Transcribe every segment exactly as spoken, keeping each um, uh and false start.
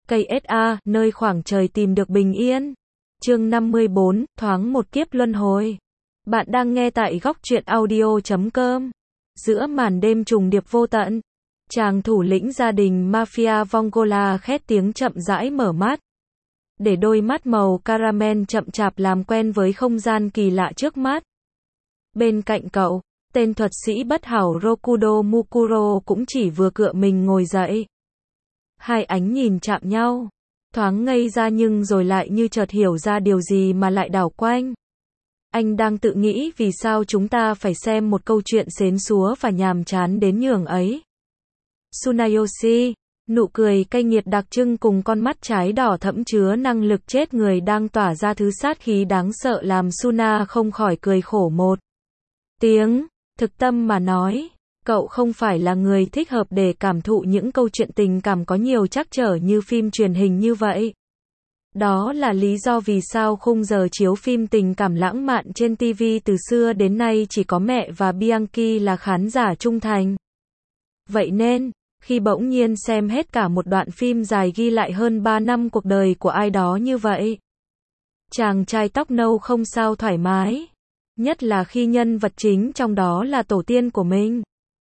Cây ét a, nơi khoảng trời tìm được bình yên. Chương năm mươi bốn, thoáng một kiếp luân hồi. Bạn đang nghe tại góc truyện audio chấm com. Giữa màn đêm trùng điệp vô tận, chàng thủ lĩnh gia đình mafia Vongola khét tiếng chậm rãi mở mắt. Để đôi mắt màu caramel chậm chạp làm quen với không gian kỳ lạ trước mắt. Bên cạnh cậu, tên thuật sĩ bất hảo Rokudo Mukuro cũng chỉ vừa cựa mình ngồi dậy. Hai ánh nhìn chạm nhau, thoáng ngây ra nhưng rồi lại như chợt hiểu ra điều gì mà lại đảo quanh. Anh đang tự nghĩ vì sao chúng ta phải xem một câu chuyện xến xúa và nhàm chán đến nhường ấy. Tsunayoshi, nụ cười cay nghiệt đặc trưng cùng con mắt trái đỏ thẫm chứa năng lực chết người đang tỏa ra thứ sát khí đáng sợ làm Suna không khỏi cười khổ một tiếng. Thực tâm mà nói, cậu không phải là người thích hợp để cảm thụ những câu chuyện tình cảm có nhiều trắc trở như phim truyền hình như vậy. Đó là lý do vì sao khung giờ chiếu phim tình cảm lãng mạn trên ti vi từ xưa đến nay chỉ có mẹ và Bianchi là khán giả trung thành. Vậy nên, khi bỗng nhiên xem hết cả một đoạn phim dài ghi lại hơn ba năm cuộc đời của ai đó như vậy, chàng trai tóc nâu không sao thoải mái. Nhất là khi nhân vật chính trong đó là tổ tiên của mình.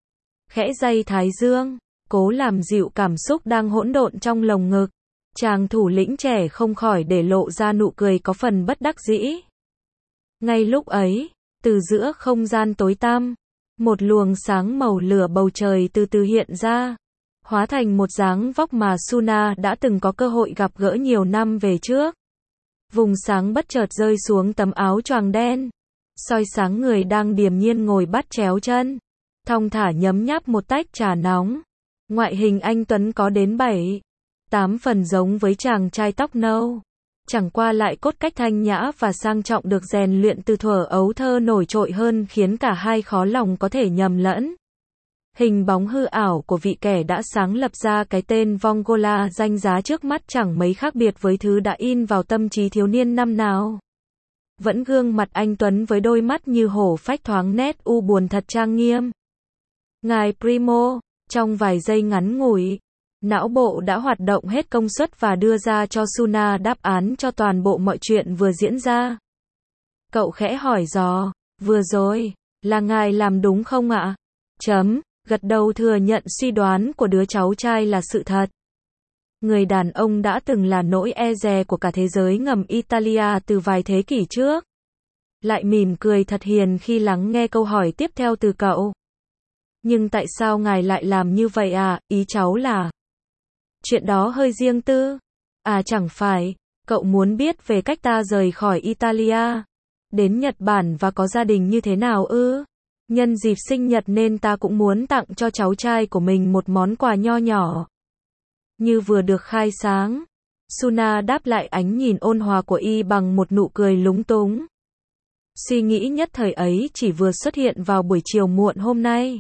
Khẽ day thái dương, cố làm dịu cảm xúc đang hỗn độn trong lồng ngực. Chàng thủ lĩnh trẻ không khỏi để lộ ra nụ cười có phần bất đắc dĩ. Ngay lúc ấy, từ giữa không gian tối tăm, một luồng sáng màu lửa bầu trời từ từ hiện ra, hóa thành một dáng vóc mà Suna đã từng có cơ hội gặp gỡ nhiều năm về trước. Vùng sáng bất chợt rơi xuống tấm áo choàng đen, soi sáng người đang điềm nhiên ngồi bắt chéo chân, thong thả nhấm nháp một tách trà nóng. Ngoại hình anh tuấn có đến bảy, tám phần giống với chàng trai tóc nâu. Chẳng qua lại cốt cách thanh nhã và sang trọng được rèn luyện từ thuở ấu thơ nổi trội hơn khiến cả hai khó lòng có thể nhầm lẫn. Hình bóng hư ảo của vị kẻ đã sáng lập ra cái tên Vongola danh giá trước mắt chẳng mấy khác biệt với thứ đã in vào tâm trí thiếu niên năm nào. Vẫn gương mặt anh tuấn với đôi mắt như hổ phách thoáng nét u buồn thật trang nghiêm. Ngài Primo, trong vài giây ngắn ngủi, não bộ đã hoạt động hết công suất và đưa ra cho Suna đáp án cho toàn bộ mọi chuyện vừa diễn ra. Cậu khẽ hỏi dò, vừa rồi, là ngài làm đúng không ạ? Chấm, gật đầu thừa nhận suy đoán của đứa cháu trai là sự thật. Người đàn ông đã từng là nỗi e dè của cả thế giới ngầm Italia từ vài thế kỷ trước. Lại mỉm cười thật hiền khi lắng nghe câu hỏi tiếp theo từ cậu. Nhưng tại sao ngài lại làm như vậy à, ý cháu là... Chuyện đó hơi riêng tư. À chẳng phải, cậu muốn biết về cách ta rời khỏi Italia, đến Nhật Bản và có gia đình như thế nào ư? Nhân dịp sinh nhật nên ta cũng muốn tặng cho cháu trai của mình một món quà nho nhỏ. Như vừa được khai sáng, Suna đáp lại ánh nhìn ôn hòa của y bằng một nụ cười lúng túng. Suy nghĩ nhất thời ấy chỉ vừa xuất hiện vào buổi chiều muộn hôm nay.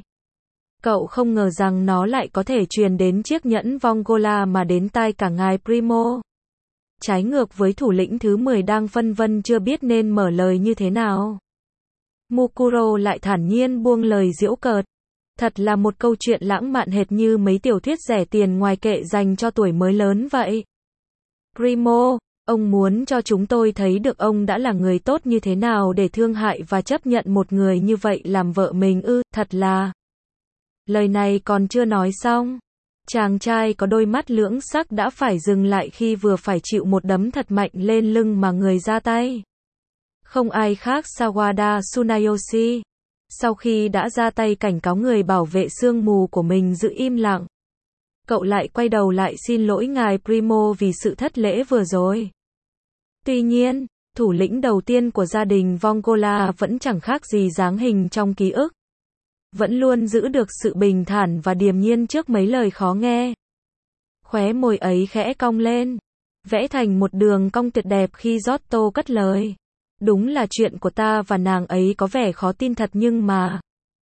Cậu không ngờ rằng nó lại có thể truyền đến chiếc nhẫn Vongola mà đến tai cả ngài Primo. Trái ngược với thủ lĩnh thứ mười đang phân vân chưa biết nên mở lời như thế nào. Mukuro lại thản nhiên buông lời giễu cợt. Thật là một câu chuyện lãng mạn hệt như mấy tiểu thuyết rẻ tiền ngoài kệ dành cho tuổi mới lớn vậy. Primo, ông muốn cho chúng tôi thấy được ông đã là người tốt như thế nào để thương hại và chấp nhận một người như vậy làm vợ mình ư, thật là... Lời này còn chưa nói xong. Chàng trai có đôi mắt lưỡng sắc đã phải dừng lại khi vừa phải chịu một đấm thật mạnh lên lưng mà người ra tay. Không ai khác Sawada Tsunayoshi. Sau khi đã ra tay cảnh cáo người bảo vệ sương mù của mình giữ im lặng, cậu lại quay đầu lại xin lỗi ngài Primo vì sự thất lễ vừa rồi. Tuy nhiên, thủ lĩnh đầu tiên của gia đình Vongola vẫn chẳng khác gì dáng hình trong ký ức. Vẫn luôn giữ được sự bình thản và điềm nhiên trước mấy lời khó nghe. Khóe môi ấy khẽ cong lên, vẽ thành một đường cong tuyệt đẹp khi Giotto cất lời. Đúng là chuyện của ta và nàng ấy có vẻ khó tin thật nhưng mà...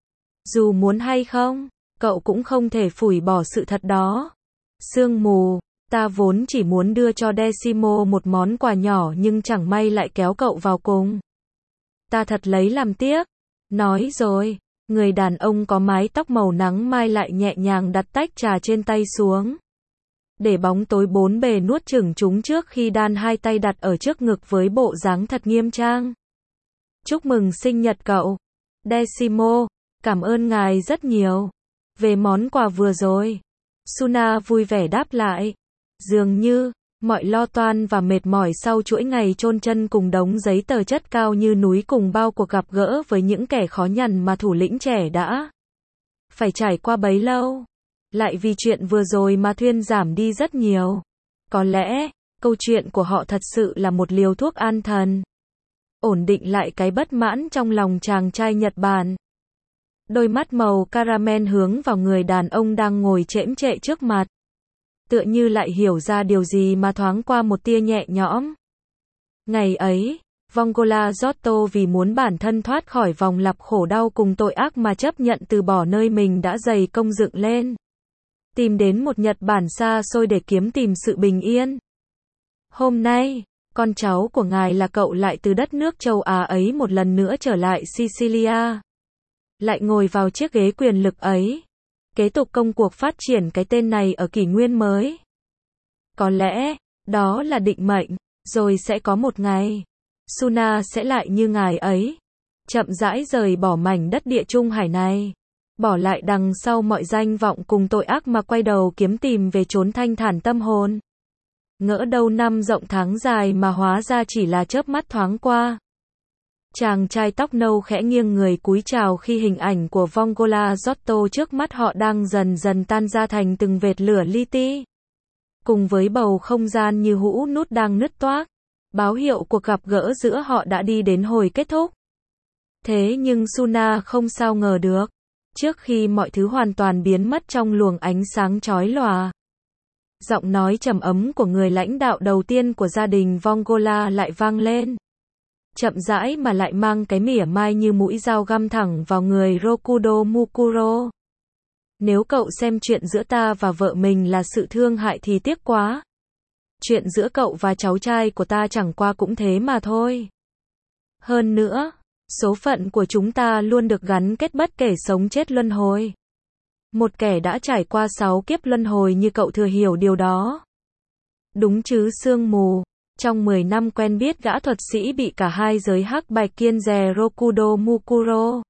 Dù muốn hay không, cậu cũng không thể phủi bỏ sự thật đó. Sương mù, ta vốn chỉ muốn đưa cho Decimo một món quà nhỏ nhưng chẳng may lại kéo cậu vào cùng. Ta thật lấy làm tiếc. Nói rồi, người đàn ông có mái tóc màu nắng mai lại nhẹ nhàng đặt tách trà trên tay xuống. để bóng tối bốn bề nuốt chửng chúng trước khi đan hai tay đặt ở trước ngực với bộ dáng thật nghiêm trang. Chúc mừng sinh nhật cậu, Decimo, cảm ơn ngài rất nhiều về món quà vừa rồi. Suna vui vẻ đáp lại. Dường như, mọi lo toan và mệt mỏi sau chuỗi ngày chôn chân cùng đống giấy tờ chất cao như núi cùng bao cuộc gặp gỡ với những kẻ khó nhằn mà thủ lĩnh trẻ đã phải trải qua bấy lâu, lại vì chuyện vừa rồi mà thuyên giảm đi rất nhiều. Có lẽ, câu chuyện của họ thật sự là một liều thuốc an thần, ổn định lại cái bất mãn trong lòng chàng trai Nhật Bản. Đôi mắt màu caramel hướng vào người đàn ông đang ngồi chễm chệ trước mặt. Tựa như lại hiểu ra điều gì mà thoáng qua một tia nhẹ nhõm. Ngày ấy, Vongola Giotto vì muốn bản thân thoát khỏi vòng lặp khổ đau cùng tội ác mà chấp nhận từ bỏ nơi mình đã dày công dựng lên. Tìm đến một Nhật Bản xa xôi để kiếm tìm sự bình yên. Hôm nay, con cháu của ngài là cậu lại từ đất nước châu Á ấy một lần nữa trở lại Sicilia. Lại ngồi vào chiếc ghế quyền lực ấy. Kế tục công cuộc phát triển cái tên này ở kỷ nguyên mới. Có lẽ, đó là định mệnh, rồi sẽ có một ngày, Suna sẽ lại như ngài ấy. Chậm rãi rời bỏ mảnh đất địa trung hải này. Bỏ lại đằng sau mọi danh vọng cùng tội ác mà quay đầu kiếm tìm về chốn thanh thản tâm hồn. Ngỡ đâu năm rộng tháng dài mà hóa ra chỉ là chớp mắt thoáng qua. Chàng trai tóc nâu khẽ nghiêng người cúi chào khi hình ảnh của Vongola Giotto trước mắt họ đang dần dần tan ra thành từng vệt lửa li ti. Cùng với bầu không gian như hũ nút đang nứt toác, báo hiệu cuộc gặp gỡ giữa họ đã đi đến hồi kết thúc. Thế nhưng Suna không sao ngờ được, trước khi mọi thứ hoàn toàn biến mất trong luồng ánh sáng chói lòa, giọng nói trầm ấm của người lãnh đạo đầu tiên của gia đình Vongola lại vang lên. Chậm rãi mà lại mang cái mỉa mai như mũi dao găm thẳng vào người Rokudo Mukuro. Nếu cậu xem chuyện giữa ta và vợ mình là sự thương hại thì tiếc quá. Chuyện giữa cậu và cháu trai của ta chẳng qua cũng thế mà thôi. Hơn nữa, số phận của chúng ta luôn được gắn kết bất kể sống chết luân hồi. Một kẻ đã trải qua sáu kiếp luân hồi như cậu thừa hiểu điều đó. Đúng chứ sương mù. Trong mười năm quen biết gã thuật sĩ bị cả hai giới hắc bạch kiêng dè Rokudo Mukuro,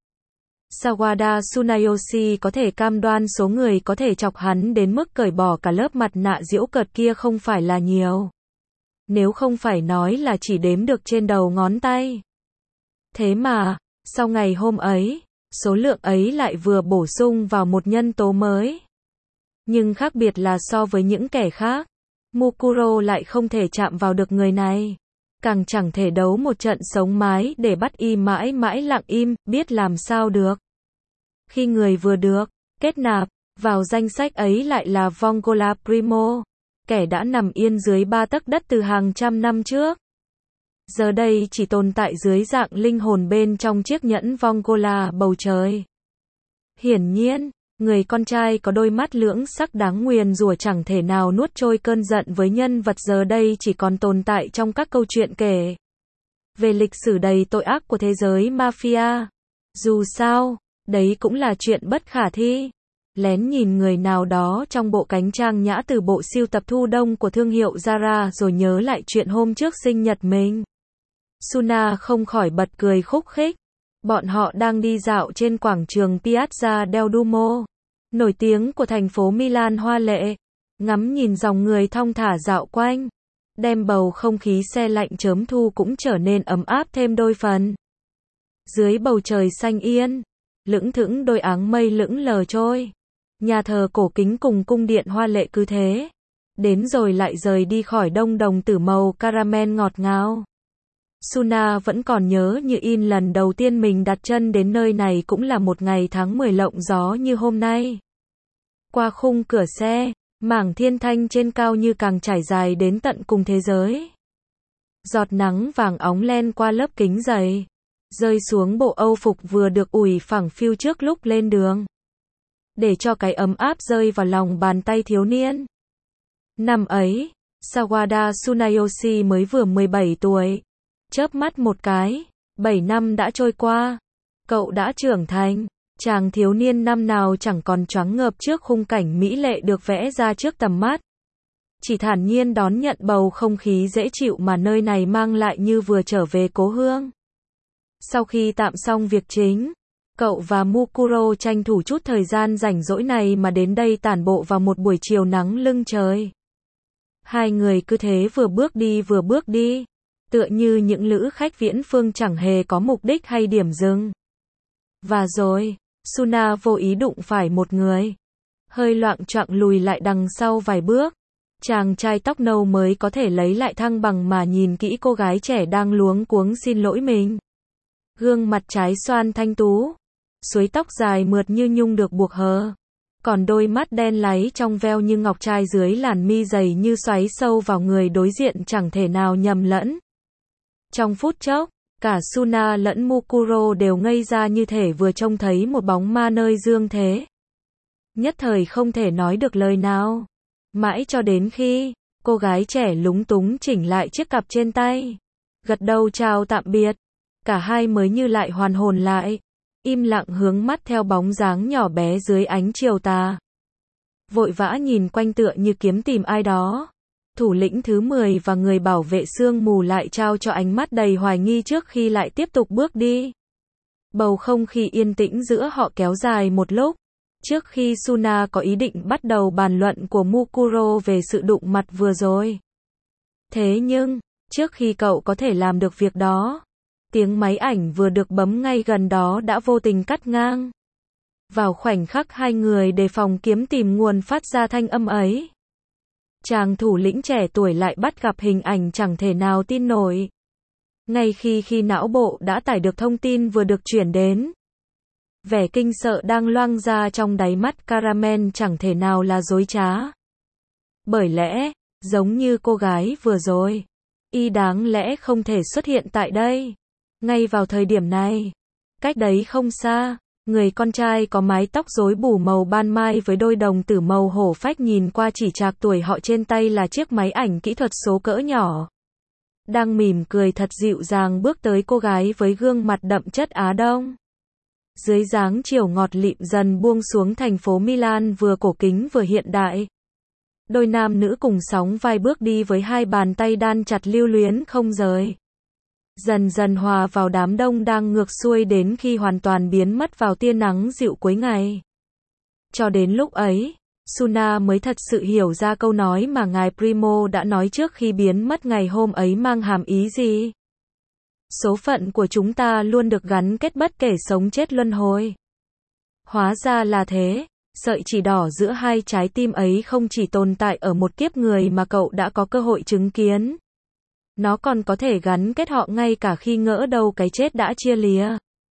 Sawada Tsunayoshi có thể cam đoan số người có thể chọc hắn đến mức cởi bỏ cả lớp mặt nạ giễu cợt kia không phải là nhiều. Nếu không phải nói là chỉ đếm được trên đầu ngón tay. Thế mà, sau ngày hôm ấy, số lượng ấy lại vừa bổ sung vào một nhân tố mới. Nhưng khác biệt là so với những kẻ khác, Mukuro lại không thể chạm vào được người này. Càng chẳng thể đấu một trận sống mái để bắt y mãi mãi lặng im, biết làm sao được. Khi người vừa được kết nạp vào danh sách ấy lại là Vongola Primo, kẻ đã nằm yên dưới ba tấc đất từ hàng trăm năm trước. Giờ đây chỉ tồn tại dưới dạng linh hồn bên trong chiếc nhẫn Vongola bầu trời. Hiển nhiên, người con trai có đôi mắt lưỡng sắc đáng nguyền rủa chẳng thể nào nuốt trôi cơn giận với nhân vật giờ đây chỉ còn tồn tại trong các câu chuyện kể về lịch sử đầy tội ác của thế giới mafia. Dù sao, đấy cũng là chuyện bất khả thi. Lén nhìn người nào đó trong bộ cánh trang nhã từ bộ sưu tập thu đông của thương hiệu Zara rồi nhớ lại chuyện hôm trước sinh nhật mình. Suna không khỏi bật cười khúc khích. Bọn họ đang đi dạo trên quảng trường Piazza del Duomo, nổi tiếng của thành phố Milan hoa lệ, ngắm nhìn dòng người thong thả dạo quanh, đem bầu không khí se lạnh chớm thu cũng trở nên ấm áp thêm đôi phần. Dưới bầu trời xanh yên, lững thững đôi áng mây lững lờ trôi, nhà thờ cổ kính cùng cung điện hoa lệ cứ thế, đến rồi lại rời đi khỏi đông đồng tử màu caramel ngọt ngào. Suna vẫn còn nhớ như in lần đầu tiên mình đặt chân đến nơi này cũng là một ngày tháng mười lộng gió như hôm nay. Qua khung cửa xe, mảng thiên thanh trên cao như càng trải dài đến tận cùng thế giới. Giọt nắng vàng óng len qua lớp kính dày, rơi xuống bộ âu phục vừa được ủi phẳng phiu trước lúc lên đường, để cho cái ấm áp rơi vào lòng bàn tay thiếu niên. Năm ấy, Sawada Tsunayoshi mới vừa mười bảy tuổi. Chớp mắt một cái, bảy năm đã trôi qua. Cậu đã trưởng thành, chàng thiếu niên năm nào chẳng còn choáng ngợp trước khung cảnh mỹ lệ được vẽ ra trước tầm mắt. chỉ thản nhiên đón nhận bầu không khí dễ chịu mà nơi này mang lại như vừa trở về cố hương. Sau khi tạm xong việc chính, cậu và Mukuro tranh thủ chút thời gian rảnh rỗi này mà đến đây tản bộ vào một buổi chiều nắng lưng trời. Hai người cứ thế vừa bước đi vừa bước đi, tựa như những lữ khách viễn phương chẳng hề có mục đích hay điểm dừng. Và rồi, Suna vô ý đụng phải một người. Hơi loạng choạng lùi lại đằng sau vài bước. Chàng trai tóc nâu mới có thể lấy lại thăng bằng mà nhìn kỹ cô gái trẻ đang luống cuống xin lỗi mình. Gương mặt trái xoan thanh tú, suối tóc dài mượt như nhung được buộc hờ. Còn đôi mắt đen láy trong veo như ngọc trai dưới làn mi dày như xoáy sâu vào người đối diện chẳng thể nào nhầm lẫn. Trong phút chốc, cả Suna lẫn Mukuro đều ngây ra như thể vừa trông thấy một bóng ma nơi dương thế. Nhất thời không thể nói được lời nào. Mãi cho đến khi, cô gái trẻ lúng túng chỉnh lại chiếc cặp trên tay. Gật đầu chào tạm biệt. Cả hai mới như lại hoàn hồn lại. Im lặng hướng mắt theo bóng dáng nhỏ bé dưới ánh chiều tà. Vội vã nhìn quanh tựa như kiếm tìm ai đó. Thủ lĩnh thứ mười và người bảo vệ sương mù lại trao cho ánh mắt đầy hoài nghi trước khi lại tiếp tục bước đi. Bầu không khí yên tĩnh giữa họ kéo dài một lúc. Trước khi Suna có ý định bắt đầu bàn luận của Mukuro về sự đụng mặt vừa rồi. Thế nhưng, trước khi cậu có thể làm được việc đó, tiếng máy ảnh vừa được bấm ngay gần đó đã vô tình cắt ngang. Vào khoảnh khắc hai người đề phòng kiếm tìm nguồn phát ra thanh âm ấy, chàng thủ lĩnh trẻ tuổi lại bắt gặp hình ảnh chẳng thể nào tin nổi. Ngay khi khi não bộ đã tải được thông tin vừa được chuyển đến, vẻ kinh sợ đang loang ra trong đáy mắt Caramel chẳng thể nào là dối trá. Bởi lẽ, giống như cô gái vừa rồi, y đáng lẽ không thể xuất hiện tại đây. Ngay vào thời điểm này, cách đấy không xa, người con trai có mái tóc rối bù màu ban mai với đôi đồng tử màu hổ phách nhìn qua chỉ trạc tuổi họ trên tay là chiếc máy ảnh kỹ thuật số cỡ nhỏ. Đang mỉm cười thật dịu dàng bước tới cô gái với gương mặt đậm chất Á Đông. Dưới dáng chiều ngọt lịm dần buông xuống thành phố Milan vừa cổ kính vừa hiện đại. Đôi nam nữ cùng sóng vai bước đi với hai bàn tay đan chặt lưu luyến không rời. Dần dần hòa vào đám đông đang ngược xuôi đến khi hoàn toàn biến mất vào tia nắng dịu cuối ngày. Cho đến lúc ấy, Suna mới thật sự hiểu ra câu nói mà ngài Primo đã nói trước khi biến mất ngày hôm ấy mang hàm ý gì. Số phận của chúng ta luôn được gắn kết bất kể sống chết luân hồi. Hóa ra là thế, sợi chỉ đỏ giữa hai trái tim ấy không chỉ tồn tại ở một kiếp người mà cậu đã có cơ hội chứng kiến. Nó còn có thể gắn kết họ ngay cả khi ngỡ đâu cái chết đã chia lìa.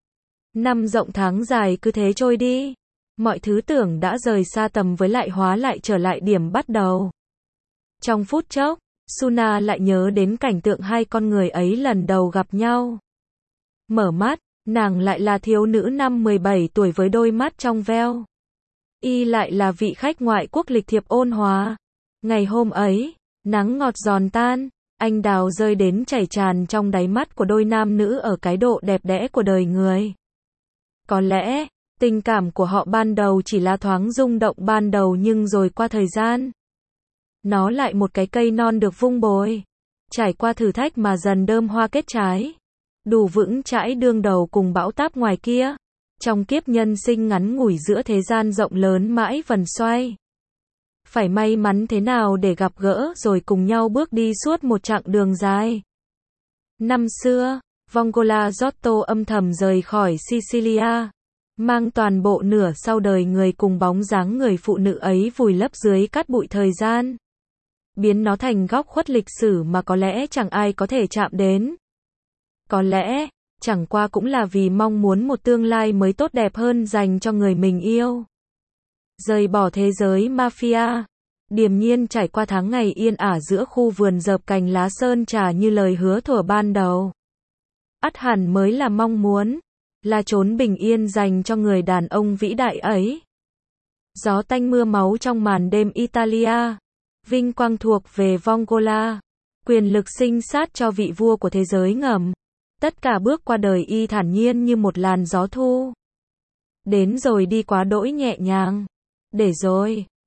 Năm rộng tháng dài cứ thế trôi đi. Mọi thứ tưởng đã rời xa tầm với lại hóa lại trở lại điểm bắt đầu. Trong phút chốc, Suna lại nhớ đến cảnh tượng hai con người ấy lần đầu gặp nhau. Mở mắt, nàng lại là thiếu nữ năm mười bảy tuổi với đôi mắt trong veo. Y lại là vị khách ngoại quốc lịch thiệp ôn hòa. Ngày hôm ấy, nắng ngọt giòn tan, anh đào rơi đến chảy tràn trong đáy mắt của đôi nam nữ ở cái độ đẹp đẽ của đời người. Có lẽ, tình cảm của họ ban đầu chỉ là thoáng rung động ban đầu nhưng rồi qua thời gian, nó lại một cái cây non được vung bồi, trải qua thử thách mà dần đơm hoa kết trái, đủ vững chãi đương đầu cùng bão táp ngoài kia, trong kiếp nhân sinh ngắn ngủi giữa thế gian rộng lớn mãi vần xoay. Phải may mắn thế nào để gặp gỡ rồi cùng nhau bước đi suốt một chặng đường dài. Năm xưa, Vongola Giotto âm thầm rời khỏi Sicilia, mang toàn bộ nửa sau đời người cùng bóng dáng người phụ nữ ấy vùi lấp dưới cát bụi thời gian, biến nó thành góc khuất lịch sử mà có lẽ chẳng ai có thể chạm đến. Có lẽ, chẳng qua cũng là vì mong muốn một tương lai mới tốt đẹp hơn dành cho người mình yêu. Rời bỏ thế giới mafia, điềm nhiên trải qua tháng ngày yên ả giữa khu vườn dợp cành lá sơn trà như lời hứa thuở ban đầu. Ắt hẳn mới là mong muốn, là chốn bình yên dành cho người đàn ông vĩ đại ấy. Gió tanh mưa máu trong màn đêm Italia, vinh quang thuộc về Vongola, quyền lực sinh sát cho vị vua của thế giới ngầm. Tất cả bước qua đời y thản nhiên như một làn gió thu. Đến rồi đi quá đỗi nhẹ nhàng. Để rồi,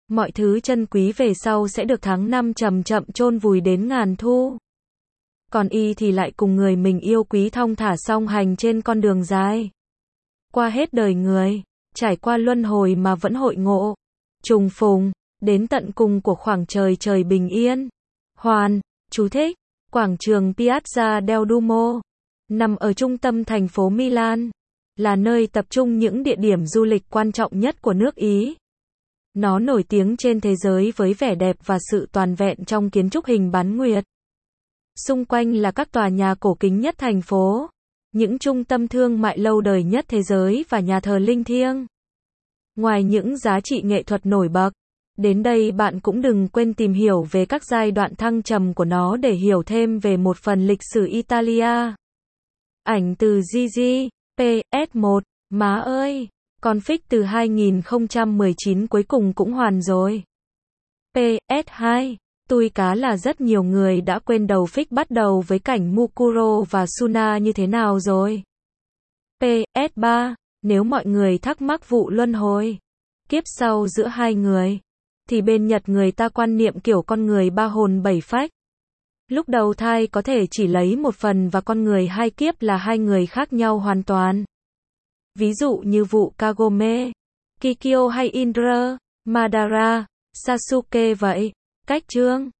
Mọi thứ chân quý về sau sẽ được tháng năm chậm chậm chôn vùi đến ngàn thu. Còn y thì lại cùng người mình yêu quý thong thả song hành trên con đường dài. Qua hết đời người, trải qua luân hồi mà vẫn hội ngộ, trùng phùng, đến tận cùng của khoảng trời trời bình yên. Hoàn, chú thích, quảng trường Piazza del Duomo, nằm ở trung tâm thành phố Milan, là nơi tập trung những địa điểm du lịch quan trọng nhất của nước Ý. Nó nổi tiếng trên thế giới với vẻ đẹp và sự toàn vẹn trong kiến trúc hình bán nguyệt. Xung quanh là các tòa nhà cổ kính nhất thành phố, những trung tâm thương mại lâu đời nhất thế giới và nhà thờ linh thiêng. Ngoài những giá trị nghệ thuật nổi bật, đến đây bạn cũng đừng quên tìm hiểu về các giai đoạn thăng trầm của nó để hiểu thêm về một phần lịch sử Italia. Ảnh từ Gigi, pê ét một, má ơi, config từ hai nghìn không trăm mười chín cuối cùng cũng hoàn rồi. pê ét hai, tui cá là rất nhiều người đã quên đầu fix bắt đầu với cảnh Mukuro và Suna như thế nào rồi. pê ét ba, nếu mọi người thắc mắc vụ luân hồi, kiếp sau giữa hai người, thì bên Nhật người ta quan niệm kiểu con người ba hồn bảy phách. Lúc đầu thai có thể chỉ lấy một phần và con người hai kiếp là hai người khác nhau hoàn toàn. Ví dụ như vụ Kagome, Kikyo hay Indra, Madara, Sasuke vậy. Cách chương